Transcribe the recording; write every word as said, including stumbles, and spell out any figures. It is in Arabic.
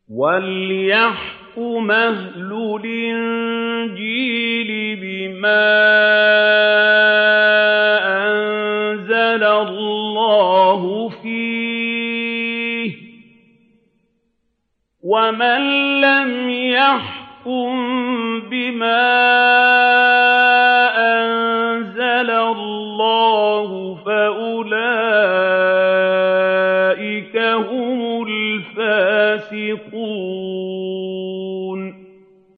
وَلْيَحْكُمْ أَهْلُ الْإِنجِيلِ بِمَا أَنزَلَ اللَّهُ فِيهِ ۚ وَمَن لَّمْ يَحْكُم بِمَا أَنزَلَ اللَّهُ فَأُولَٰئِكَ هُمُ الْفَاسِقُونَ. الْفَاسِقُونَ.